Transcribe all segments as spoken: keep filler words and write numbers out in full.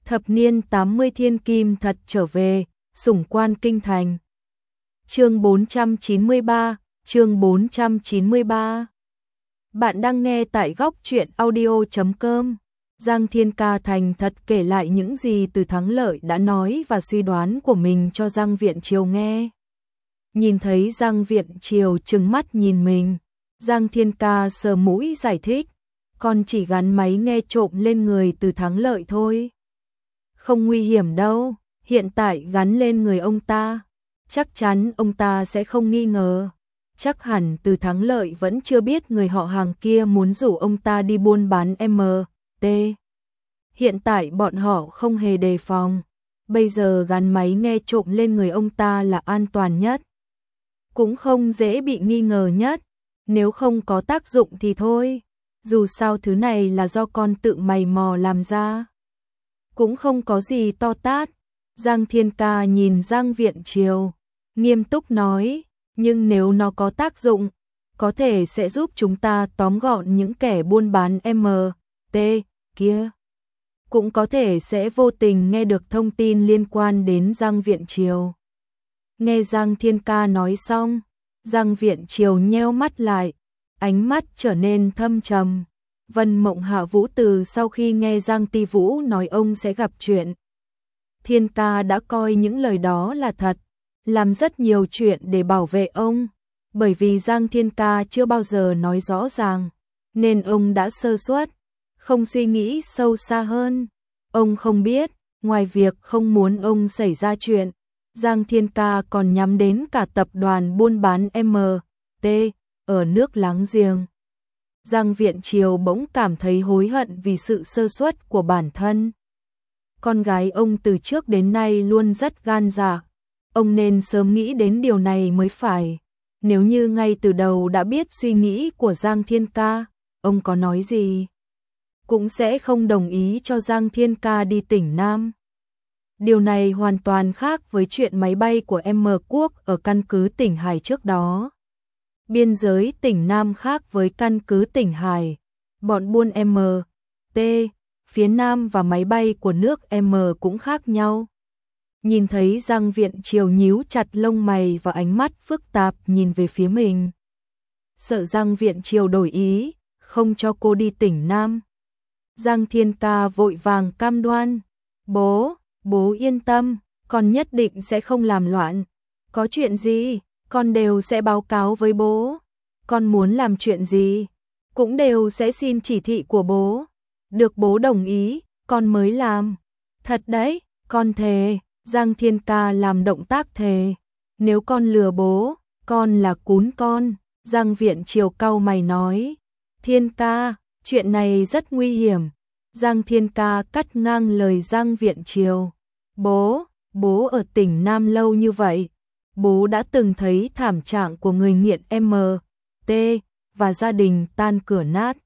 Thập niên tám mươi thiên kim thật trở về, sủng quan kinh thành. Chương bốn trăm chín mươi ba, chương bốn trăm chín mươi ba. Bạn đang nghe tại góc truyện audio chấm com. Giang Thiên Ca thành thật kể lại những gì Từ Thắng Lợi đã nói và suy đoán của mình cho Giang Viễn Triều nghe. Nhìn thấy Giang Viễn Triều trừng mắt nhìn mình, Giang Thiên Ca sờ mũi giải thích, con chỉ gắn máy nghe trộm lên người Từ Thắng Lợi thôi. Không nguy hiểm đâu, hiện tại gắn lên người ông ta, chắc chắn ông ta sẽ không nghi ngờ. Chắc hẳn Từ Thắng Lợi vẫn chưa biết người họ Hàng kia muốn rủ ông ta đi buôn bán em tê. Hiện tại bọn họ không hề đề phòng, bây giờ gắn máy nghe trộm lên người ông ta là an toàn nhất, cũng không dễ bị nghi ngờ nhất. Nếu không có tác dụng thì thôi, dù sao thứ này là do con tự mày mò làm ra, cũng không có gì to tát. Giang Thiên Ca nhìn Giang Viễn Triều, nghiêm túc nói, nhưng nếu nó có tác dụng, có thể sẽ giúp chúng ta tóm gọn những kẻ buôn bán em tê kia. Cũng có thể sẽ vô tình nghe được thông tin liên quan đến Giang Viễn Triều. Nghe Giang Thiên Ca nói xong, Giang Viễn Triều nheo mắt lại, ánh mắt trở nên thâm trầm. Vân Mộng Hạ Vũ từ sau khi nghe Giang Ti Vũ nói ông sẽ gặp chuyện, Thiên Ca đã coi những lời đó là thật, làm rất nhiều chuyện để bảo vệ ông. Bởi vì Giang Thiên Ca chưa bao giờ nói rõ ràng, nên ông đã sơ suất, không suy nghĩ sâu xa hơn. Ông không biết, ngoài việc không muốn ông xảy ra chuyện, Giang Thiên Ca còn nhắm đến cả tập đoàn buôn bán em tê ở nước láng giềng. Giang Viễn Triều bỗng cảm thấy hối hận vì sự sơ suất của bản thân. Con gái ông từ trước đến nay luôn rất gan dạ, ông nên sớm nghĩ đến điều này mới phải. Nếu như ngay từ đầu đã biết suy nghĩ của Giang Thiên Ca, ông có nói gì cũng sẽ không đồng ý cho Giang Thiên Ca đi tỉnh Nam. Điều này hoàn toàn khác với chuyện máy bay của em Quốc ở căn cứ tỉnh Hải trước đó. Biên giới tỉnh Nam khác với căn cứ tỉnh Hải, bọn buôn em tê phía Nam và máy bay của nước M cũng khác nhau. Nhìn thấy Giang Viễn Triều nhíu chặt lông mày và ánh mắt phức tạp nhìn về phía mình, sợ Giang Viễn Triều đổi ý, không cho cô đi tỉnh Nam. Giang Thiên Ca vội vàng cam đoan, bố, bố yên tâm, con nhất định sẽ không làm loạn. Có chuyện gì, con đều sẽ báo cáo với bố. Con muốn làm chuyện gì, cũng đều sẽ xin chỉ thị của bố. Được bố đồng ý, con mới làm. Thật đấy, con thề. Giang Thiên Ca làm động tác thề. Nếu con lừa bố, con là cún con. Giang Viễn Triều cau mày nói, Thiên Ca, chuyện này rất nguy hiểm. Giang Thiên Ca cắt ngang lời Giang Viễn Triều. Bố, bố ở tỉnh Nam lâu như vậy, bố đã từng thấy thảm trạng của người nghiện em tê và gia đình tan cửa nát.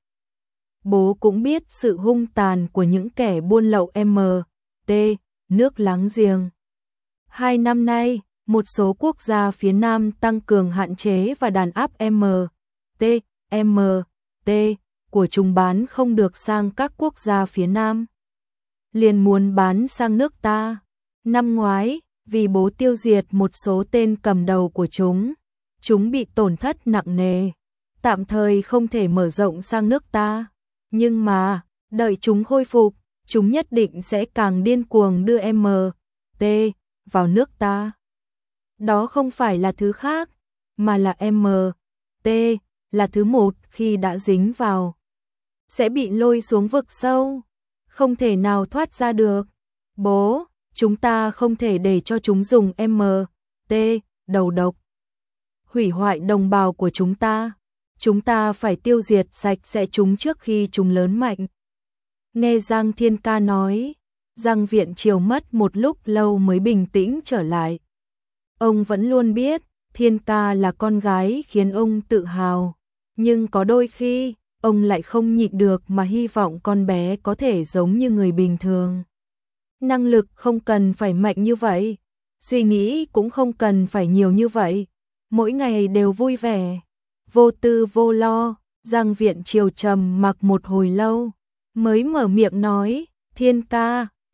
Bố cũng biết sự hung tàn của những kẻ buôn lậu em tê nước láng giềng. Hai năm nay, một số quốc gia phía Nam tăng cường hạn chế và đàn áp em tê, em tê của chúng bán không được sang các quốc gia phía Nam, liền muốn bán sang nước ta. Năm ngoái, vì bố tiêu diệt một số tên cầm đầu của chúng, chúng bị tổn thất nặng nề, tạm thời không thể mở rộng sang nước ta. Nhưng mà, đợi chúng khôi phục, chúng nhất định sẽ càng điên cuồng đưa em tê vào nước ta. Đó không phải là thứ khác, mà là em tê là thứ một khi đã dính vào, sẽ bị lôi xuống vực sâu, không thể nào thoát ra được. Bố, chúng ta không thể để cho chúng dùng em tê đầu độc, hủy hoại đồng bào của chúng ta. Chúng ta phải tiêu diệt sạch sẽ chúng trước khi chúng lớn mạnh. Nghe Giang Thiên Ca nói, Giang Viễn Triều mất một lúc lâu mới bình tĩnh trở lại. Ông vẫn luôn biết, Thiên Ca là con gái khiến ông tự hào, nhưng có đôi khi, ông lại không nhịn được mà hy vọng con bé có thể giống như người bình thường. Năng lực không cần phải mạnh như vậy, suy nghĩ cũng không cần phải nhiều như vậy, mỗi ngày đều vui vẻ, vô tư vô lo. Giang Viễn Triều trầm mặc một hồi lâu, mới mở miệng nói, Thiên Ca,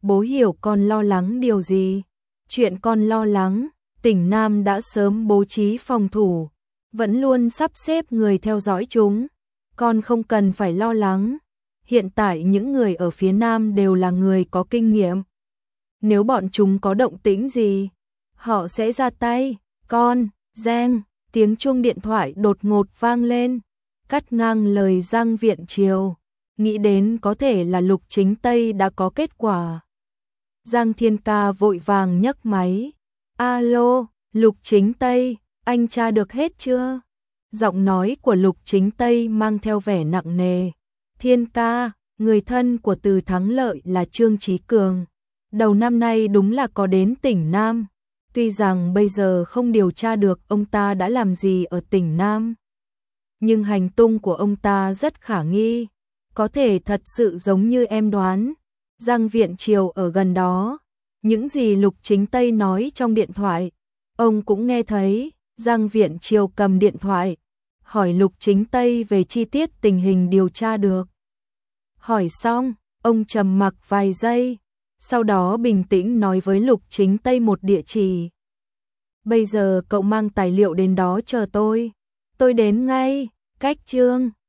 bố hiểu con lo lắng điều gì. Chuyện con lo lắng, tỉnh Nam đã sớm bố trí phòng thủ, vẫn luôn sắp xếp người theo dõi chúng. Con không cần phải lo lắng. Hiện tại những người ở phía Nam đều là người có kinh nghiệm. Nếu bọn chúng có động tĩnh gì, họ sẽ ra tay. Con, Giang, tiếng chuông điện thoại đột ngột vang lên, cắt ngang lời Giang Viễn Triều. Nghĩ đến có thể là Lục Chính Tây đã có kết quả. Giang Thiên Ca vội vàng nhấc máy. Alo, Lục Chính Tây, anh tra được hết chưa? Giọng nói của Lục Chính Tây mang theo vẻ nặng nề. Thiên Ca, người thân của Từ Thắng Lợi là Trương Chí Cường. Đầu năm nay đúng là có đến tỉnh Nam. Tuy rằng bây giờ không điều tra được ông ta đã làm gì ở tỉnh Nam, nhưng hành tung của ông ta rất khả nghi. Có thể thật sự giống như em đoán. Giang Viễn Triều ở gần đó. Những gì Lục Chính Tây nói trong điện thoại, ông cũng nghe thấy. Giang Viễn Triều cầm điện thoại, hỏi Lục Chính Tây về chi tiết tình hình điều tra được. Hỏi xong, ông trầm mặc vài giây, sau đó bình tĩnh nói với Lục Chính Tây một địa chỉ. Bây giờ cậu mang tài liệu đến đó chờ tôi. Tôi đến ngay. Cách Trương